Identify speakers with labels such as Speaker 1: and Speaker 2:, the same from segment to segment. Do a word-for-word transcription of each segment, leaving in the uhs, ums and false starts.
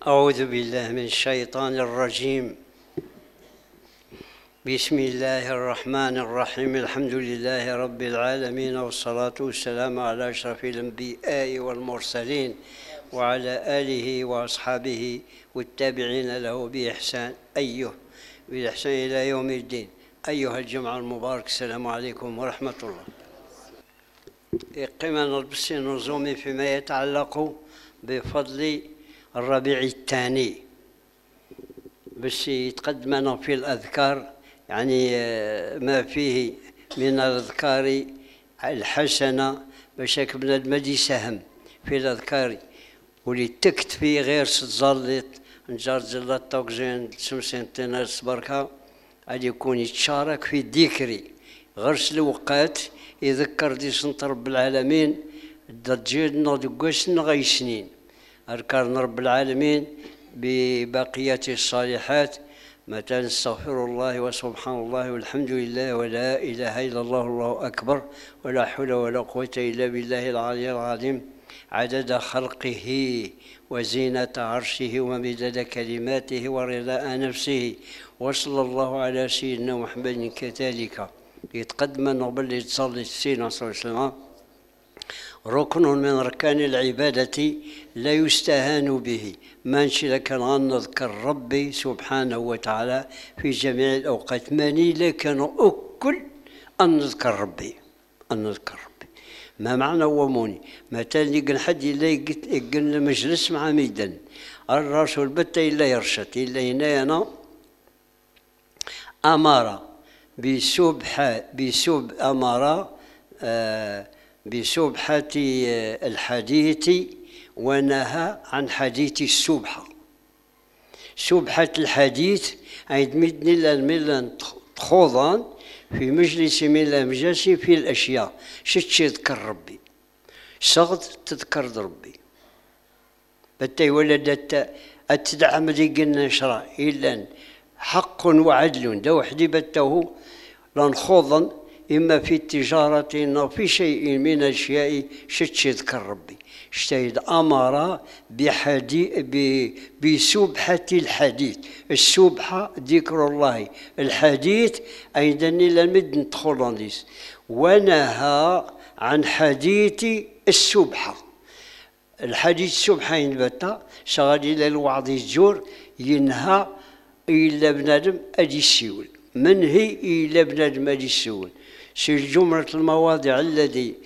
Speaker 1: أعوذ بالله من الشيطان الرجيم. بسم الله الرحمن الرحيم. الحمد لله رب العالمين، والصلاة والسلام على أشرف الأنبياء والمرسلين وعلى آله وأصحابه والتابعين له بإحسان أيه بالإحسان إلى يوم الدين. أيها الجمع المبارك، السلام عليكم ورحمة الله. قمنا نلبس نظومي فيما يتعلق بفضل الربيع الثاني، باش يتقدمنا في الأذكار، يعني ما فيه من الأذكار الحسنة، باش بنادم يساهم في الأذكار واللي تكتفي غير ستزلط نجار زلط توكزين سمسين تناس بركة، غادي يكون يتشارك في الذكر غير الوقت يذكر دي سنت رب العالمين الضجيج نضقوش نغي سنين أذكار رب العالمين ببقية الصالحات، مثلا استغفر الله وسبحان الله والحمد لله ولا إله إلا الله والله أكبر ولا حول ولا قوة إلا بالله العلي العظيم، عدد خلقه وزينة عرشه ومدد كلماته ورضاء نفسه، وصلى الله على سيدنا محمد كذلك. يتقدم نقبل يتصلي سيدنا صلى الله عليه وسلم ركن من أركان العبادة لا يستهان به، ما نشي كان نذكر ربي سبحانه وتعالى في جميع الأوقات، ماني لكن أكل أن نذكر ربي أن نذكر ربي ما معنى وموني مثلا يقول حد إلا يقول مجلس مع ميدان الرسول بتا إلا يرشد إلا هنا أنا أمارة بسبحة بسب أمارة آه بسبحة الحديث ونهى عن حديث السبحة. سبحة الحديث عند مدن الملان تخوضان في مجلس من الأمجاس في الأشياء شتش يذكر ربي صغد تذكر ربي بتي ولدت أتدعم ذي قلنا شرع إلا حق وعدل دو وحدي بته لنخوضا إما في التجارة أو في شيء من الأشياء شتش يذكر ربي اشتهد أمر بسبحة الحديث. السبحة ذكر الله، الحديث أيضا إلى مد ندخل ليس، ونهى عن حديث السبحة. الحديث السبحة ينبتا شغال إلى الوعظ الجور ينهى إلى بنادم أدي السيول، منهي إلى بنادم أدي السيول. في جملة المواضع الذي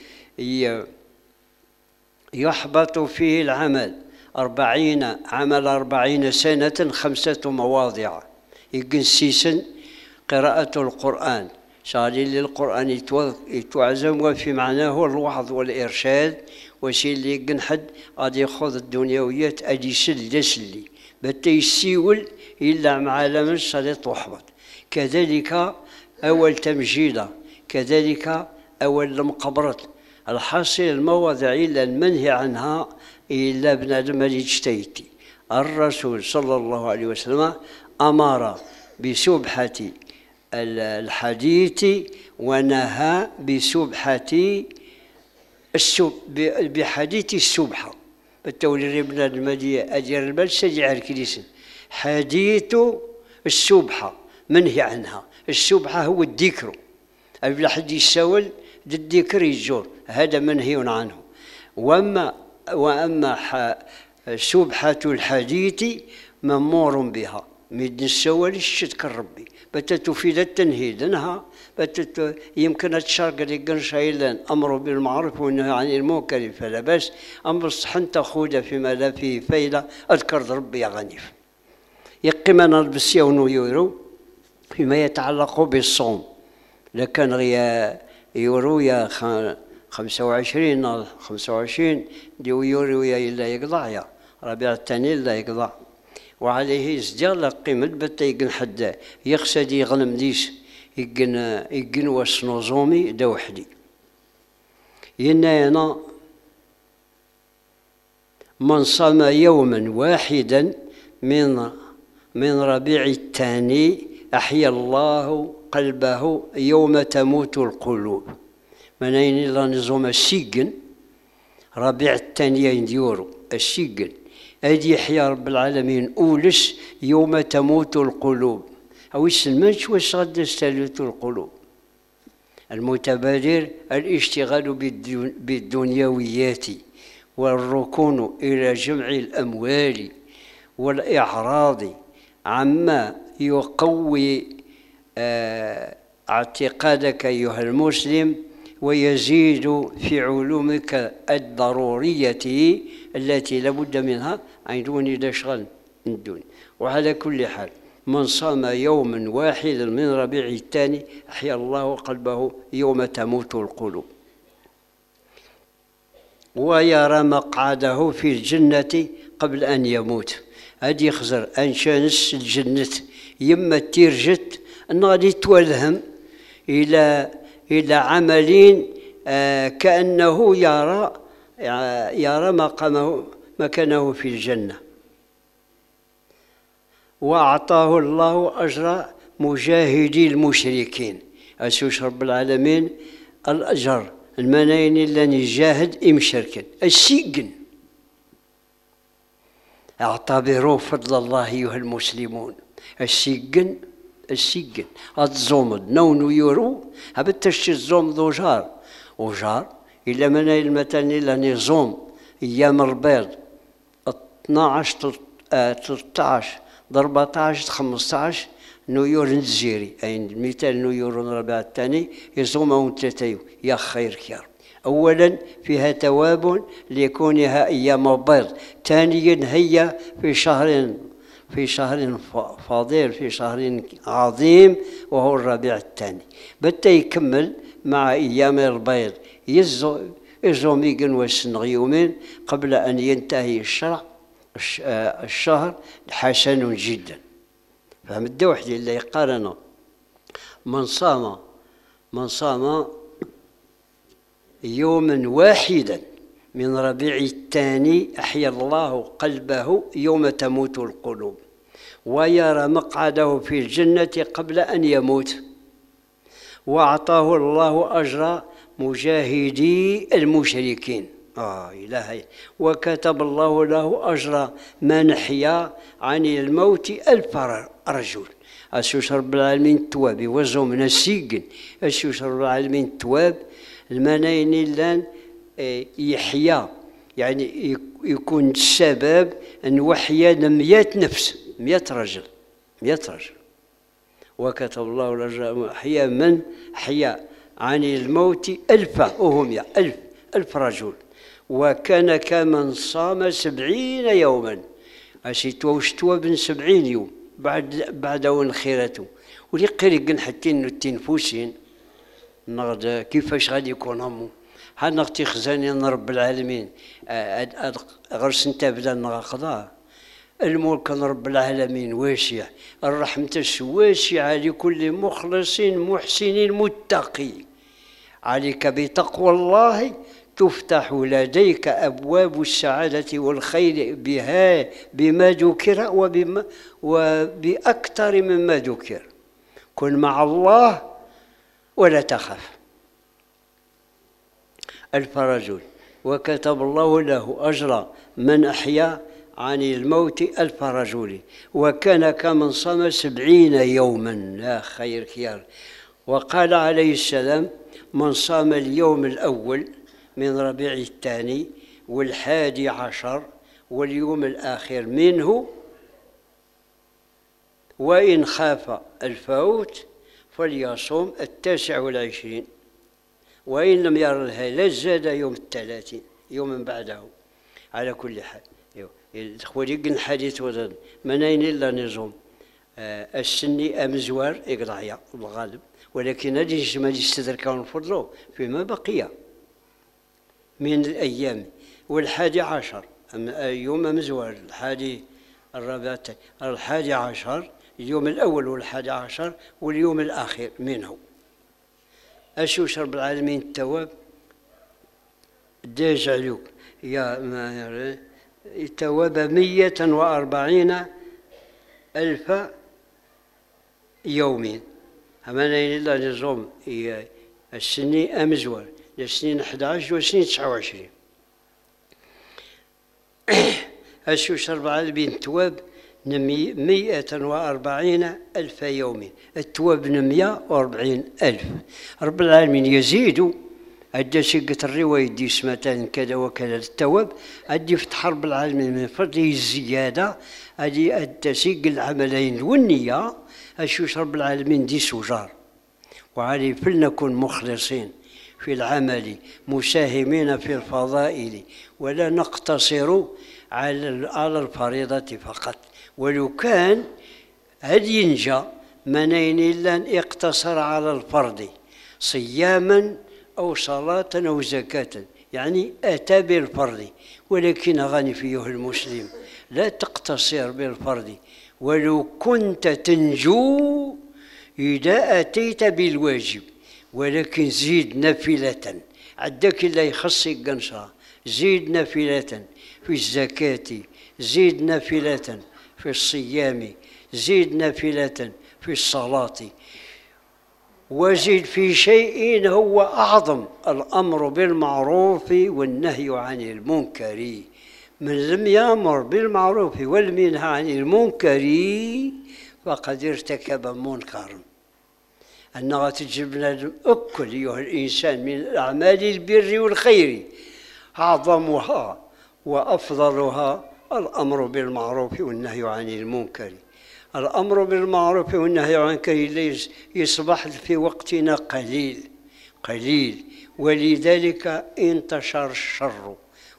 Speaker 1: يحبط فيه العمل أربعين عمل أربعين سنة خمسة مواضع يقن سيسن قراءة القرآن شغالين للقرآن يتوعزم وفي معناه الوعظ والإرشاد، وشي اللي يقن حد غادي ياخذ الدنيويات أدي سل دسلي بتا يسيول إلا مع لمن صليت وحبط. كذلك أول تمجيدة، كذلك أول مقبرة. الحاصل المواضع إلا المنهي عنها إلا بنادم الاجتيتي. الرسول صلى الله عليه وسلم أمر بسبحة الحديث ونهى بسبحة السب بحديث السبحة. بالتولي بنادم أجر البال سجع الكنيسة حديث السبحة منهي عنها. السبحة هو الذكر، أبلا حد يسول الذكر يجور، هذا منهي عنه. وأما وأما سبحة الحديث مأمور بها مد السول الشتكر ربي بتا تفيد التنهيد انها بتا يمكن تشارك لقن شايلان أمر بالمعروف والنهي عن المنكر فلا بأس، أمر الصحن تأخذ فيما لا فيه فايدة أذكر ربي غنيف. يقمنا بالسيون يورو فيما يتعلق بالصوم، لكن غيا يورو يا خمسة وعشرين خمسة وعشرين ديو يورو يا إلا يقضع يا ربيع الثاني لا يقضع، وعليه يزدير لقيمة بتا يقن حد يقصد يغنم ديس يقن يقن وسنوزومي دا وحدي. ينا أنا من صام يوما واحدا من من ربيع الثاني أحيا الله قلبه يوم تموت القلوب. منين إلا نظام السجن ربيع الثاني ينديورو السجن أدي يحيى رب العالمين أولس يوم تموت القلوب أو يسلمنش واش غادي تستلوت القلوب. المتبادر الاشتغال بالدنيويات والركون إلى جمع الأموال والإعراض عما يقوي اعتقادك أيها المسلم ويزيد في علومك الضرورية التي لابد منها عن دون الأشغال من الدنيا. وعلى كل حال من صام يوما واحدا من ربيع الثاني أحيا الله قلبه يوم تموت القلوب ويرى مقعده في الجنة قبل أن يموت. هادي يخزر أنشانس الجنة يما تيرجت أن غادي توالهم إلى إلى عمل آه كأنه يرى يرى مقامه مكانه في الجنة. وأعطاه الله أجر مجاهدي المشركين. أسوس رب العالمين الأجر المناين اللي يجاهد إمشركن السجن. اعتبروا فضل الله أيها المسلمون. السجن السجن هاد الزومد نونو يورو هبتش الزومد وجار وجار إلا منايل مثلا إلا نظام أيام البيض اثناش ثلاثطاش أربعطاش خمسطاش نيور الجزيري أي مثال نيور الربيع الثاني يصومون ثلاثة يا خير خير. أولا فيها تواب لكونها أيام بيض. ثانيا هي في شهر في شهر فاضل في شهر عظيم وهو الربيع الثاني. بتا يكمل مع أيام البيض يزوم يقن وسنغ يومين قبل أن ينتهي الشرع الشهر حسن جدا. فهمت وحدي اللي يقارنه من صام من صام يوما واحدا من ربيع الثاني أحيا الله قلبه يوم تموت القلوب ويرى مقعده في الجنة قبل أن يموت. وأعطاه الله أجر مجاهدي المشركين. آه إلهي. وكتب الله له أجر من حيا عن الموت ألف رجل. أسوس رب العالمين التواب يوزعوا من السجن. أسوس رب العالمين التواب المناين اللان يحيا يعني يكون السبب أن وحيا مئة نفس مئة رجل مئة رجل. وكتب الله الأجر حيا من حيا عن الموت ألف وهم ألف ألف رجل. وكان كمن صام سبعين يوما. أشيتوا وشتوا بن سبعين يوم بعد بعد خيرته ولي قريق حتى التنفوسين نغد كيفاش غادي يكون همو ها نغتي خزانين رب العالمين غرس انت بدا نغقضاه. الملك رب العالمين واسع الرحمة واسعة لكل مخلص محسن متقي. عليك بتقوى الله تفتح لديك أبواب السعادة والخير بها بما ذكر وبما وبأكثر مما ذكر. كن مع الله ولا تخف. ألف رجل. وكتب الله له أجر من أحيا عن الموت ألف رجل. وكان كمن صام سبعين يوما. لا خير خير. وقال عليه السلام من صام اليوم الأول من ربيع الثاني والحادي عشر واليوم الآخر منه وإن خاف الفوت فليصوم التاسع والعشرين وإن لم ير الهلال زاد يوم الثلاثين يوم بعده. على كل حال خويا حديث وزن منين إلا نظام آه السني أمزوار إقرايا الغالب. ولكن هذه الجمال يستدركون فضله فيما بقي من الأيام. والحادي عشر يوم مزوار الحادي الرابع الحادي عشر اليوم الأول والحادي عشر واليوم الآخر منه. أشوش رب العالمين التواب داج عليك يا ما التواب مية وأربعين ألف يوم. همانا إلا نظام السني أمزوار لسنين أحد عشر وسنين تسعة وعشرين. الشوش رب العالمين تواب مئة وأربعين ألف يوم، التواب مئة وأربعين ألف. رب العالمين يزيد أدى سيقة الرواية دي اسمتان كذا وكذا التواب، أدي فتح رب العالمين من فضله الزيادة، أدي أدى سيق العملين والنية، الشوش رب العالمين دي سجار. وعلي فلنكن مخلصين في العمل مساهمين في الفضائل، ولا نقتصر على الفريضة فقط. ولو كان هل ينجى منين إلا اقتصر على الفرض صياما أو صلاة أو زكاة، يعني أتى بالفرض، ولكن غني فيه المسلم لا تقتصر بالفرض، ولو كنت تنجو إذا أتيت بالواجب، ولكن زيد نافلة عدك لا يخصك قنصة، زيد نافلة في الزكاة، زيد نافلة في الصيام، زيد نافلة في الصلاة، وزيد في شيء هو أعظم، الأمر بالمعروف والنهي عن المنكر. من لم يأمر بالمعروف ولم ينهى عن المنكر فقد ارتكب منكرا. أنها تجب لنا أكل أيها الإنسان من أعمال البر والخير، أعظمها وأفضلها الأمر بالمعروف والنهي عن المنكر. الأمر بالمعروف والنهي عن المنكر يصبح في وقتنا قليل قليل، ولذلك انتشر الشر،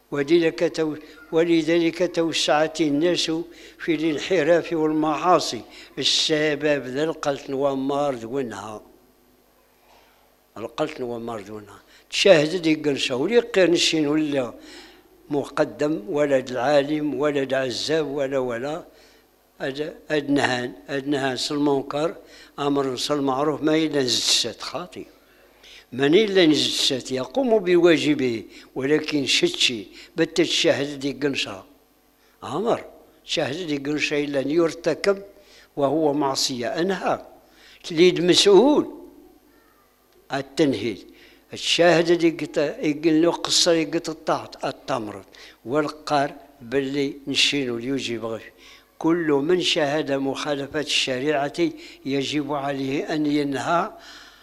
Speaker 1: ولذلك توسعت الناس في الانحراف والمعاصي. السبب ذا القتل ومار دونها، القتل ومار دونها. تشاهد ديك قنشة ولي قرنشين ولا مقدم ولد العالم ولد عزاب ولا ولا أدنهان أدنهان صل المنكر أمر صل المعروف ما إلا نزدسات خاطئ، من إلا نزدسات يقوم بواجبه، ولكن شتشي بت تشاهد دي قنشة أمر تشاهد دي قنشة إلا يرتكب وهو معصية أنهى تليد مسؤول التنهيد. الشاهد دي يقول له قصر يقط الطاعت التمر والقار باللي نشينو ليجيب غير. كل من شاهد مخالفة الشريعة يجب عليه أن ينهى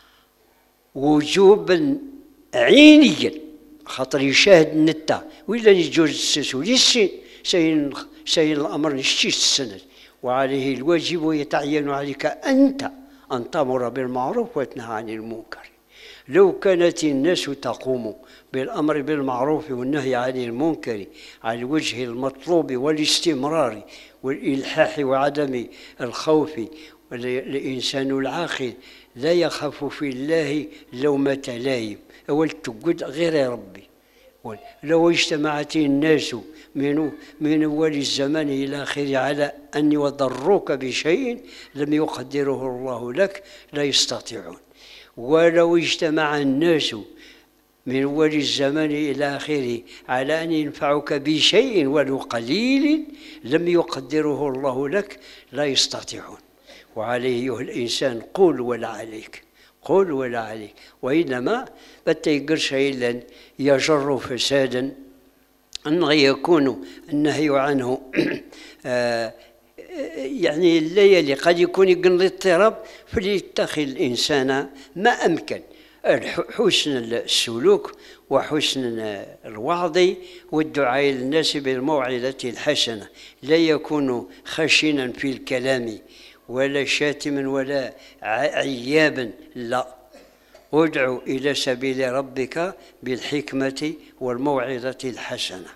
Speaker 1: وجوبا عينيا، خاطر يشاهد النتا وإلا يجوز السسو لسي سين سين الأمر نشتي السند، وعليه الواجب ويتعين عليك أنت أن تأمر بالمعروف وتنهى عن المنكر. لو كانت الناس تقوم بالأمر بالمعروف والنهي عن المنكر على الوجه المطلوب والاستمرار والإلحاح وعدم الخوف، والإنسان العاقل لا يخاف في الله لومة لائم، أول تقول غير ربي. لو اجتمعت الناس من من أول الزمان إلى آخره على أن يضروك بشيء لم يقدره الله لك لا يستطيعون. ولو اجتمع الناس من أول الزمان إلى آخره على أن ينفعك بشيء ولو قليل لم يقدره الله لك لا يستطيعون. وعليه أيها الإنسان قل ولا عليك، قل ولا عليك، وإنما بتيقر شيئا يجر فسادا أنه يكون النهي عنه آه يعني الليالي قد يكون يقن الاضطراب، فليتخذ الإنسان ما أمكن حسن السلوك وحسن الوعظ والدعاء للناس بالموعظة الحسنة، لا يكون خشنا في الكلام ولا شاتما ولا عيابا، لا، ادعو إلى سبيل ربك بالحكمة والموعظة الحسنة.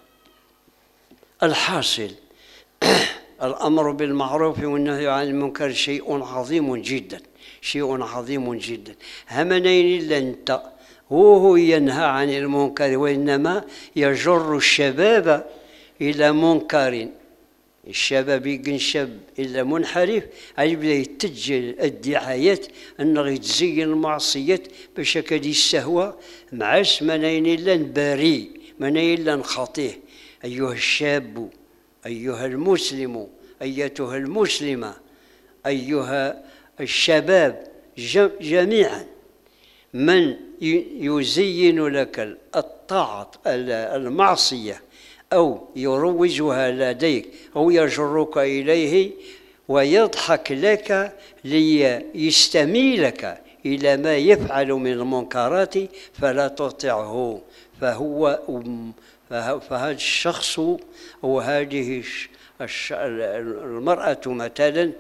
Speaker 1: الحاصل الأمر بالمعروف والنهي عن المنكر شيء عظيم جدا، شيء عظيم جدا. همنين إلا أنت هو ينهى عن المنكر، وإنما يجر الشباب إلى منكر. الشباب يكون شاب إلا منحرف يبدا يتجه الدعايات أنه يتزين المعصيات باش هكذا السهوة معاش منين إلا بريء منين إلا خطيه. أيها الشاب، أيها المسلم، أيتها المسلمة، أيها الشباب جميعا، من يزين لك الطاعة المعصية أو يروجها لديك أو يجرك إليه ويضحك لك ليستميلك إلى ما يفعل من المنكرات فلا تطعه. فهو فهذا الشخص أو هذه المرأة مثلا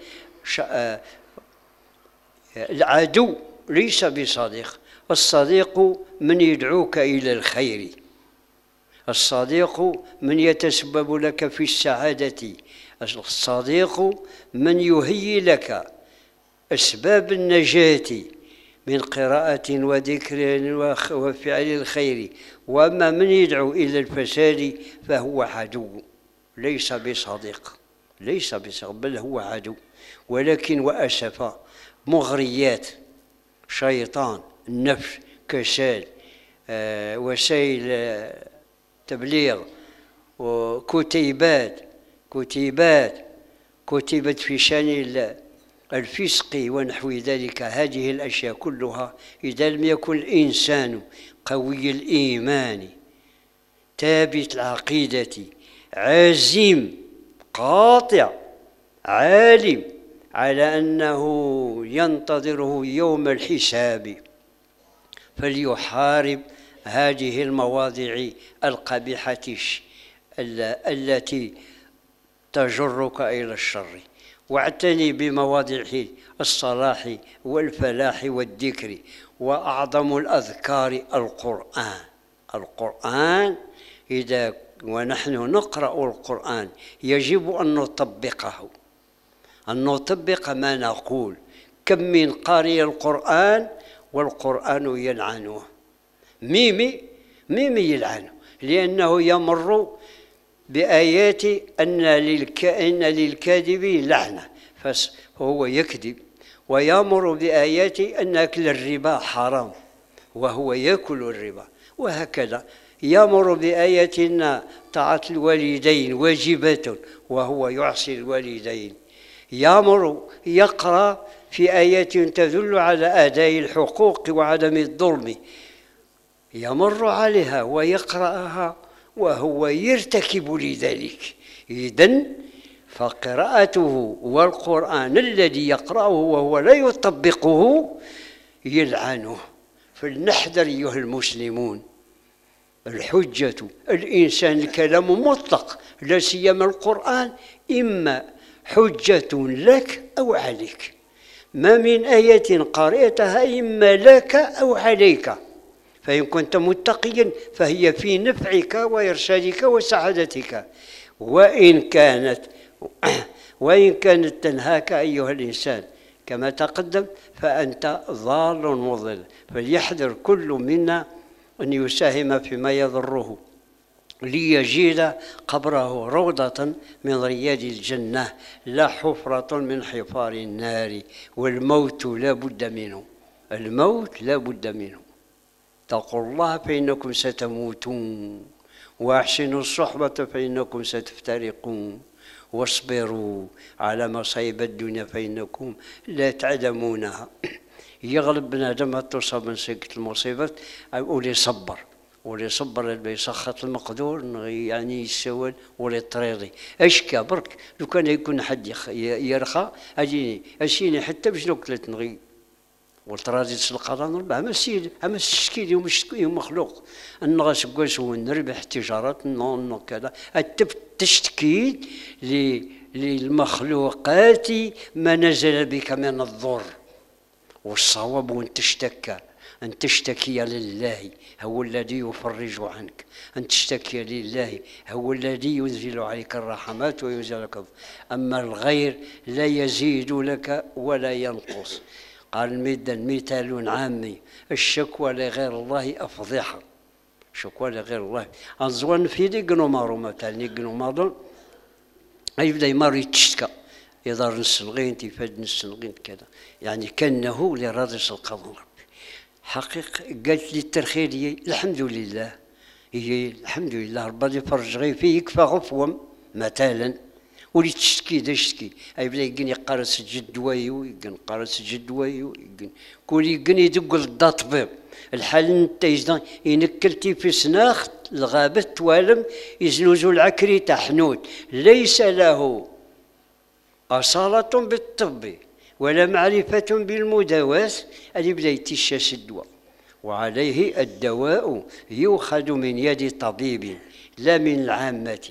Speaker 1: العدو ليس بصديق. الصديق من يدعوك إلى الخير، الصديق من يتسبب لك في السعادة، الصديق من يهيئ لك أسباب النجاة من قراءة وذكر وفعل الخير. وأما من يدعو إلى الفساد فهو عدو ليس بصديق، ليس بصديق بل هو عدو. ولكن وأسف مغريات شيطان النفس كسال آه وسائل آه تبليغ وكتيبات كتيبات كتبت في شأن الفسق ونحو ذلك. هذه الأشياء كلها إذا لم يكن الإنسان قوي الإيمان ثابت العقيدة عازم قاطع عالم على أنه ينتظره يوم الحساب فليحارب هذه المواضع القبيحة التي تجرك إلى الشر، واعتني بمواضع الصلاح والفلاح والذكر. وأعظم الأذكار القرآن. القرآن إذا ونحن نقرأ القرآن يجب أن نطبقه، أن نطبق ما نقول. كم من قارئ القرآن والقرآن يلعنه. ميمي ميمي يلعنه لأنه يمر بآيات أن للكائن للكاذب لعنة فهو يكذب، ويمر بآيات أن أكل الربا حرام وهو يأكل الربا، وهكذا يمر بآيات أن طاعة الوالدين واجبة وهو يعصي الوالدين. يامر يقرأ في آيات تدل على أداء الحقوق وعدم الظلم، يمر عليها ويقرأها وهو يرتكب لذلك. إذن فقراءته والقرآن الذي يقرأه وهو لا يطبقه يلعنه. فلنحذر أيها المسلمون. الحجة الإنسان الكلام مطلق لا سيما القرآن إما حجة لك أو عليك. ما من آية قرأتها إما لك أو عليك، فإن كنت متقيا فهي في نفعك وإرشادك وسعادتك، وإن كانت وإن كانت تنهاك أيها الإنسان كما تقدم فأنت ضال مضل. فليحذر كل منا أن يساهم فيما يضره ليجد قبره روضة من رياض الجنة لا حفرة من حفار النار. والموت لا بد منه، الموت لا بد منه. اتقوا الله فإنكم ستموتون وأحسنوا الصحبة فإنكم ستفترقون واصبروا على مصائب الدنيا فإنكم لا تعدمونها. يغلب بنادم تصاب من سكة المصيبات ولي صبر ولي صبر اللي يسخط المقدور يعني يسول ولي طريضي اشكى برك. لو كان يكون حد يرخى اجيني اشيني حتى باش نقتلت نغي والتراجي القضاء نربح اما السيد اما الشكيلي يوم مخلوق النغاس كواس ونربح تجارات نون كذا تشتكي للمخلوقات ما نزل بك من الضر. والصواب أن تشتكى أن تشتكي لله هو الذي يفرج عنك، أن تشتكي لله هو الذي ينزل عليك الرحمات وينزل لك. أما الغير لا يزيد لك ولا ينقص. قال مثال عامي الشكوى لغير الله أفضحة. شكوى لغير الله أنزوان في دي قنومارو مثلا قنومارو يبدأ يمر يتشتكى يضر نسلغين تفاد نسلغين كذا يعني كأنه لراضي القضاء ربي. حقيقة قالت لي الترخيلية الحمد لله هي الحمد لله ربي فرج غير فيه يكفى غفوة مثلا ولي تشتكي دا شتكي اي بلا يقن يقرص جد ويو يقن قرص جد ويو يقن كل يقن يدق للدا طبيب الحال نتا يزدان ينكلتي في سناخ الغابة توالم يزنوزو العكري تحنوت ليس له أصالة بالطب ولا معرفة بالمداواة اللي بدا يتشاس الدواء وعليه الدواء يؤخذ من يد طبيب لا من العامة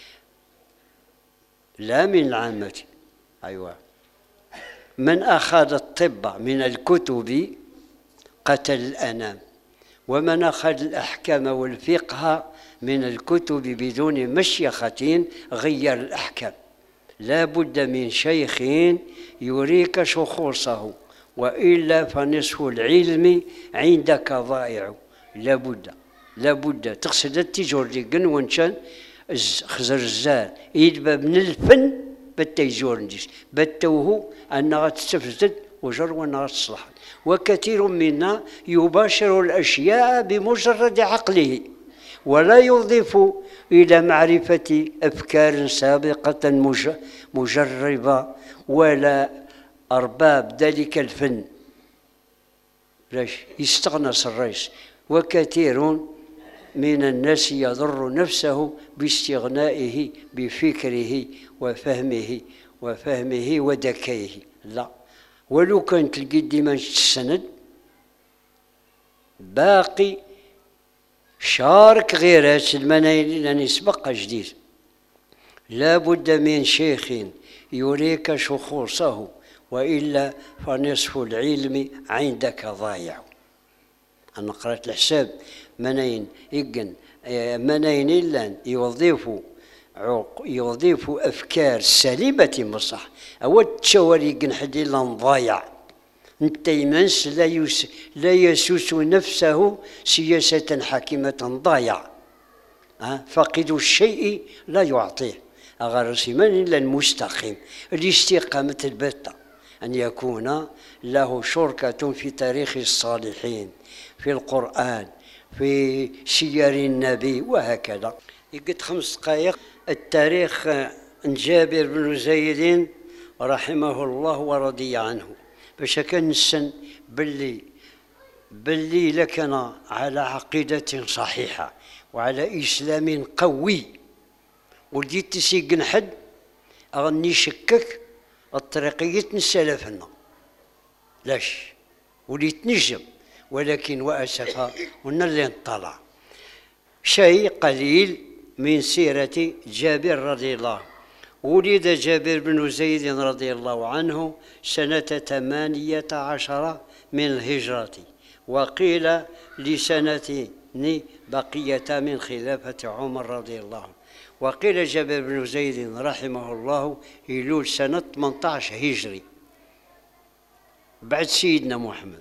Speaker 1: لا من العامة أيوة من أخذ الطب من الكتب قتل الأنام ومن أخذ الأحكام والفقه من الكتب بدون مشيخة غير الأحكام لا بد من شيخ يريك شخوصه وإلا فنصف العلم عندك ضائع لا بد لا بد تقصد التجور قن ونشان خزر الزار يدبا من الفن بالتيجور نديش بتوه أنها تستفزد وجر وأنها تصلح وكثير منا يباشر الأشياء بمجرد عقله ولا يضيف إلى معرفة أفكار سابقة مجربة ولا أرباب ذلك الفن يستغنص الرئيس وكثير من الناس يضر نفسه باستغنائه بفكره وفهمه وفهمه وذكائه لا ولو كانت تلقي ديما السند باقي شارك غير هاد المناهج لأن يسبق جديد لا بد من شيخ يريك شخوصه وإلا فنصف العلم عندك ضايع. أنا قرأت الحساب منين يقن منين إلا يوظفوا يوظفوا أفكار سليمة مصح أود تشاوري يقن حد إلا ضايع انت يمنس لا يس لا يسوس نفسه سياسة حاكمة ضايع أه؟ فاقد الشيء لا يعطيه أغرس من إلا المستقيم الاستقامة البتة أن يكون له شركة في تاريخ الصالحين في القرآن في سير النبي وهكذا. يقد خمس دقائق التاريخ جابر بن زيد رحمه الله ورضي عنه باش كان السن باللي باللي لكن على عقيدة صحيحة وعلى إسلام قوي ولديت تسيقن حد أغني شكك الطريقية سلفنا لاش وليت نجم ولكن وأسفا قلنا اللي نطلع شيء قليل من سيرة جابر رضي الله عنه. ولد جابر بن زيد رضي الله عنه سنة ثمانية عشر من الهجرة وقيل لسنتين بقية من خلافة عمر رضي الله عنه وقيل جابر بن زيد رحمه الله يلول سنة ثمانية عشر هجري بعد سيدنا محمد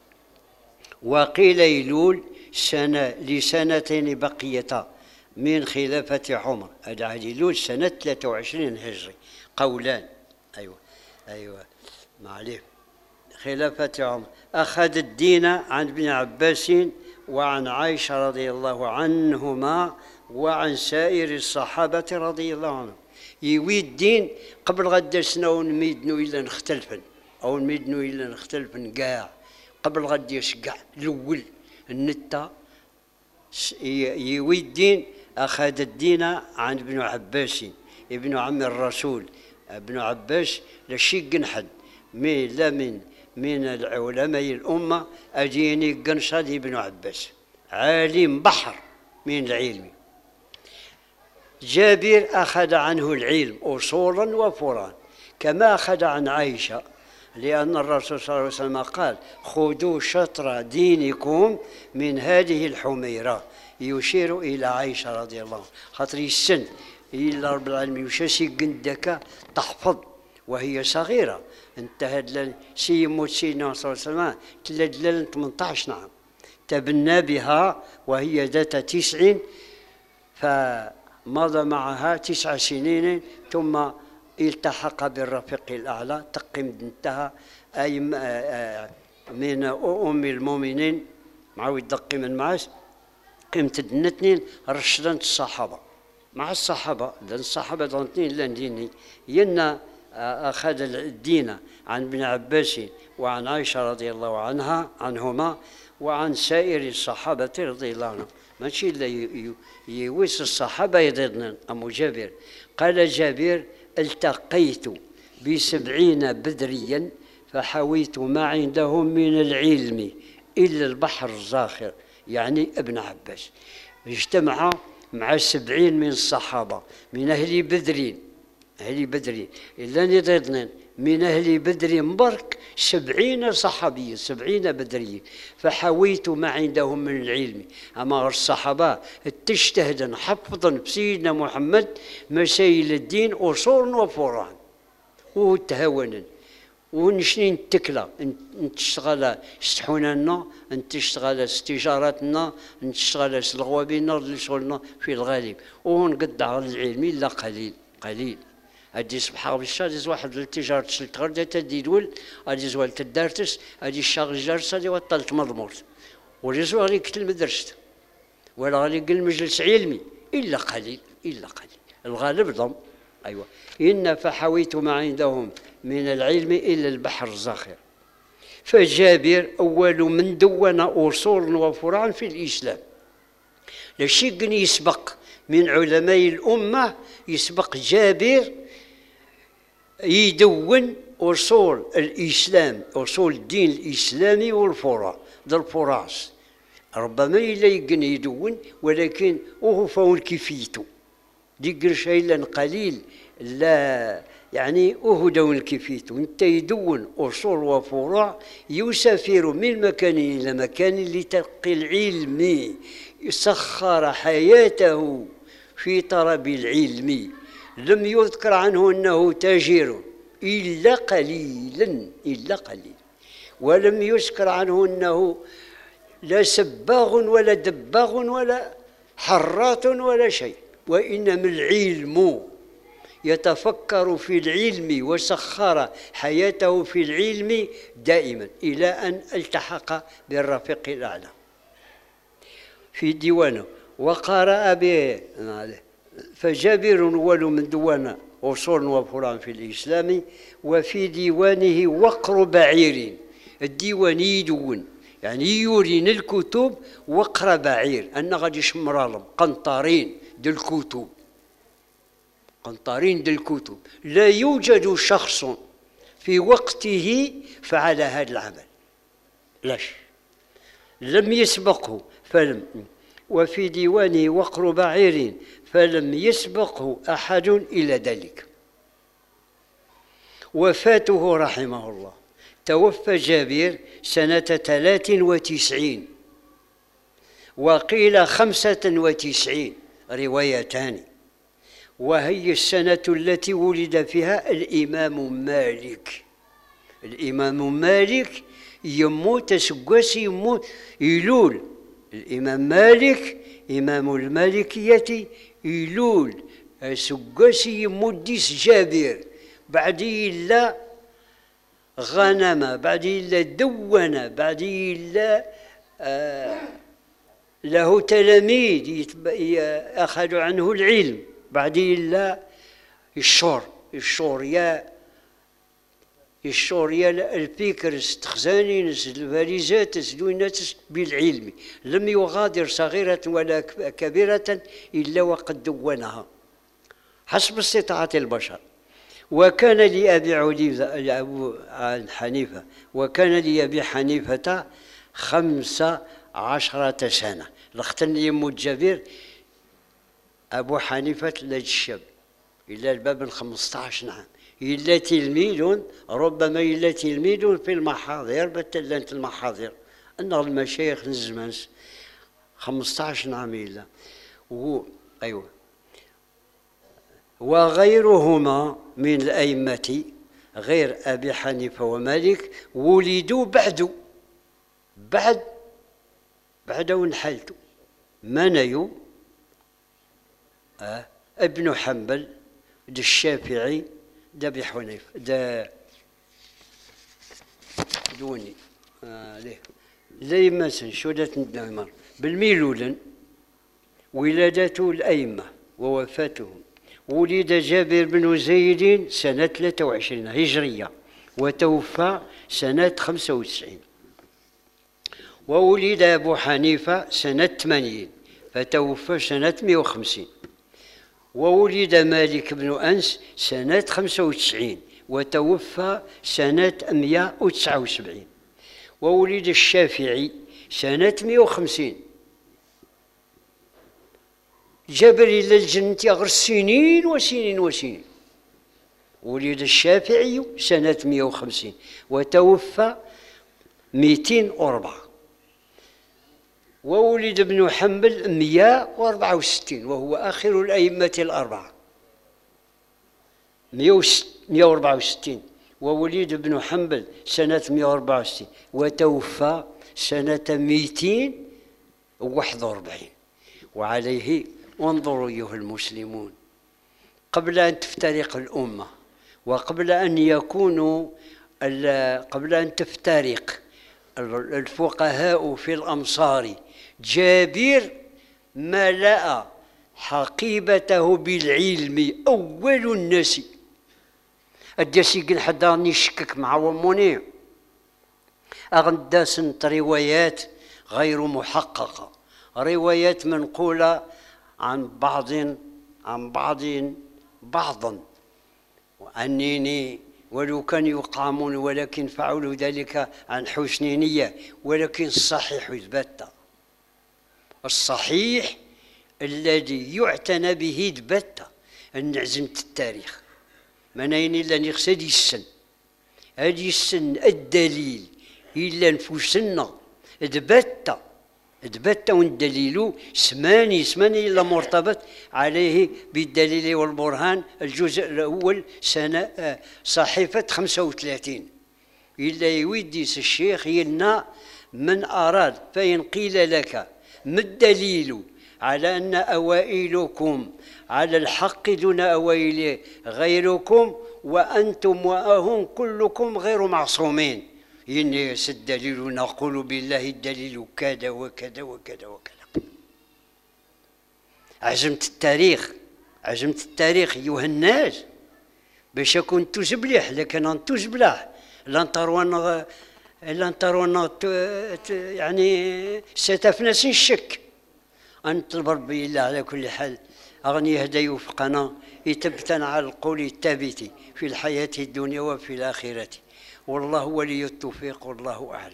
Speaker 1: وقيل يلول سنة لسنتين بقية من خلافة عمر هذا يلول سنة ثلاثة وعشرين هجري قولان أيوة أيوة ما عليه خلافة عمر أخذ الدين عن ابن عباس وعن عائشة رضي الله عنهما وعن سائر الصحابة رضي الله عنهم يوي الدين قبل غدا سنة ونميدنو إلا نختلفن أو نميدنو إلا نختلفن كاع قبل غدا يسقع الأول النتا يوي الدين أخذ الدين عن ابن عباس ابن عم الرسول ابن عباس لشي قنحد مي لا من من العلماء الأمة أجيني قنشد ابن عباس عالم بحر من العلم. جابر أخذ عنه العلم أصولا وفروعا كما أخذ عن عائشة لأن الرسول صلى الله عليه وسلم قال خذوا شطر دينكم من هذه الحميرة يشير إلى عائشة رضي الله عنها خاطر السن إلا رب العالمين وشاسي قندك تحفظ وهي صغيرة انتهت سي موت سيدنا صلى الله عليه وسلم تلدلل ثمانية عشر نعم تبنى بها وهي ذات تسع فمضى معها تسع سنين ثم التحق بالرفيق الأعلى تقم انتهى أي من أم المؤمنين معاود دقي من معاش قيمة الاثنين رشدة الصحابة مع الصحابة، لأن الصحابة ضنتين لان ديني ينا أخذ الدين عن ابن عباس وعن عائشة رضي الله عنها عنهما وعن سائر الصحابة رضي الله عنهم. ماشي إلا يويس الصحابة يضدنا. أم جابر قال جابر التقيت بسبعين بدريا فحويت ما عندهم من العلم إلا البحر الزاخر، يعني ابن عباس. اجتمع مع سبعين من الصحابة من أهل بدر، أهل بدر إلا نضدنا من أهل بدر برك سبعين صحابي سبعين بدري، فحويت ما عندهم من العلم. أما الصحابة تجتهد حفظا بسيدنا محمد مسائل الدين أصول وفروع وتهاونا ونشني نتكلا نتشتغل استحوننا، نتشتغل استجاراتنا، نتشتغل الغوابينا اللي شغلنا في الغالب، ونقد على العلم إلا قليل قليل. هادي سبحان الله الشادز واحد التجارة تغرد تدي دول هادي زوال تدارتس هادي الشاغل جارس هادي وطلت مضمورت ورزو غادي يكتل مدرسة ولا غادي يقل مجلس علمي إلا قليل إلا قليل. الغالب ضم. أيوة إن فحويت ما عندهم من العلم إلا البحر الزاخر. فجابر أول من دون أصول وفروع في الإسلام. لشيء يسبق من علماء الأمة يسبق جابر يدون أصول الإسلام، أصول الدين الإسلامي والفروع ذا الفراس. ربما إلا يقن يدون ولكن وهو فون كيفيته ديقر شيء قليل لا يعني وهو دون كيفيته. انت يدون أصول وفروع يسافر من مكان إلى مكان لتلقي العلم، سخر حياته في طلب العلم. لم يذكر عنه أنه تاجر إلا قليلا إلا قليل، ولم يذكر عنه أنه لا سباغ ولا دباغ ولا حراط ولا شيء، وإنما العلم يتفكر في العلم وسخر حياته في العلم دائما إلى أن التحق بالرفيق الأعلى. في ديوانه وقرأ به فجابر أول من دون أصول وفروع في الإسلام، وفي ديوانه وقر بعير. الديوان يدون يعني يورين الكتب وقر بعير أن غادي يشمرالهم قنطارين ديال الكتب، قنطارين ديال الكتب. لا يوجد شخص في وقته فعل هذا العمل، لاش لم يسبقه فلم. وفي ديوانه وقر بعير فلم يسبقه أحد إلى ذلك. وفاته رحمه الله توفى جابر سنة ثلاث وتسعين وقيل خمسة وتسعين، روايتان، وهي السنة التي ولد فيها الإمام مالك. الإمام مالك يموت سقاس يموت يلول. الإمام مالك إمام المالكية يلول سقاس يموت ديس جابر بعد إلا غنم بعد إلا دون بعد إلا آه له تلاميذ أخذوا عنه العلم بعد إلا الشور الشور يا الشور يا الفكر استخزاني الفارزات سدوينات بالعلم. لم يغادر صغيرة ولا كبيرة إلا وقد دونها حسب استطاعة البشر. وكان لأبي علي أبو حنيفة وكان لأبي حنيفة خمس عشرة سنة. لختن يموت جابر أبو حنيفة لج الشاب إلا الباب الخمسة عشر عام، إلا تلميذ ربما إلا تلميذ في المحاضر بتلانت المحاضر أن المشايخ الزمان خمسة عشر عام إلا و أيوه. وغيرهما من الأئمة غير أبي حنيفة ومالك ولدوا بعد بعد بعد ونحلتوا منيو آه ابن حنبل دا الشافعي دا أبي حنيفة دا دوني آه ليه زي مثلا شهادة عمر بالميلولن ولادته الأئمة ووفاته. ولد جابر بن زيد سنة ثلاثة وعشرين هجرية وتوفى سنة خمسة وتسعين. وولد أبو حنيفة سنة ثمانين فتوفى سنة مئة وخمسين. وولد مالك بن أنس سنة خمسة وتسعين وتوفى سنة مئة وتسعة وسبعين. وولد الشافعي سنة مئة وخمسين. جبر إلى الجنة غير سنين وسنين وسنين. ولد الشافعي سنة مئة وخمسين وتوفى مئتين وأربعة. وولد ابن حنبل مئة وأربعة وستين وهو آخر الأئمة الأربعة مئة وأربعة وستين. وولد ابن حنبل سنة مئة وأربعة وستين وتوفى سنة مئتين وواحد وأربعين. وعليه انظروا أيها المسلمون، قبل أن تفترق الأمة وقبل أن يكونوا قبل أن تفترق الفقهاء في الأمصار، جابر ملأ حقيبته بالعلم أول الناس. الداسي قل حدا راني يشكك مع وموني أغندا سنت روايات غير محققة، روايات منقولة عن بعض عن بعض بعضا وأنني ولو كان يقامون ولكن فعلوا ذلك عن حسن نية، ولكن الصحيح يثبت، الصحيح الذي يعتنى به ثبت أن عزمت التاريخ منين إلا نقصد السن هذه السن الدليل إلا نفوسنا ثبت ثبت والدليل سماني سماني إلا مرتبط عليه بالدليل والبرهان. الجزء الأول سنة صحيفة خمسة وثلاثين إلا يوديس الشيخ يلنا من أراد فإن قيل لك ما الدليل على أن أوائلكم على الحق دون أوائل غيركم وأنتم وأهم كلكم غير معصومين، إني الدليل نقول بالله الدليل كذا وكذا وكذا وكذا. عجمت التاريخ عجمت التاريخ أيها الناس باش كنتو زبليح، لكن أنتو زبلاح لن ترون لن ترون يعني ستفنس الشك. أنطلب ربي الله على كل حال أغني هدى يوفقنا يتبتنا على القول الثابت في الحياة الدنيا وفي الآخرة، والله ولي التوفيق والله أعلم.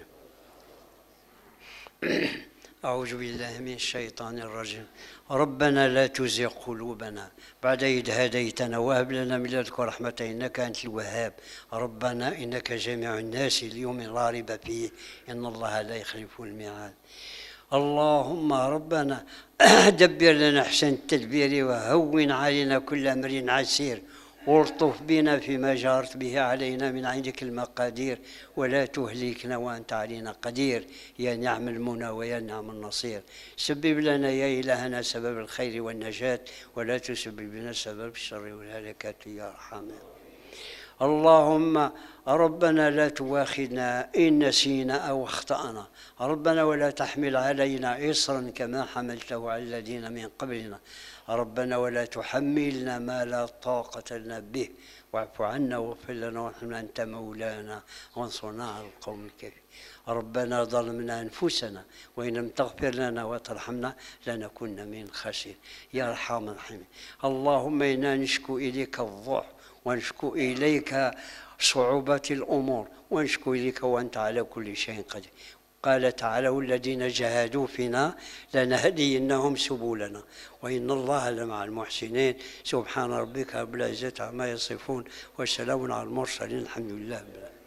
Speaker 1: أعوذ بالله من الشيطان الرجيم. ربنا لا تزغ قلوبنا بعد إذ هديتنا وهب لنا من لدنك رحمة إنك أنت الوهاب. ربنا إنك جامع الناس ليوم لا ريب فيه إن الله لا يخلف الميعاد. اللهم ربنا دبر لنا أحسن التدبير وهون علينا كل أمر عسير، والطف بنا فيما جارت به علينا من عندك المقادير، ولا تهلكنا وأنت علينا قدير، يا نعم المنى ويا نعم النصير. سبب لنا يا إلهنا سبب الخير والنجاة، ولا تسبب لنا سبب الشر والهلكات يا أرحم. اللهم ربنا لا تواخذنا إن نسينا أو اخطأنا، ربنا ولا تحمل علينا إصرا كما حملته على الذين من قبلنا، ربنا ولا تحملنا ما لا طاقة لنا به، واعف عنا واغفر لنا وارحمنا أنت مولانا وانصرنا على القوم الكافرين. ربنا ظلمنا أنفسنا وإن لم تغفر لنا وترحمنا لنكن من الخاسرين يا أرحم الراحمين. اللهم إنا نشكو إليك الضعف ونشكو إليك صعوبة الأمور ونشكو إليك وأنت على كل شيء قدير. قال تعالى والذين جاهدوا فينا لنهدينهم سبلنا وإن الله لمع المحسنين. سبحان ربك رب العزة عما يصفون وسلام على المرسلين الحمد لله.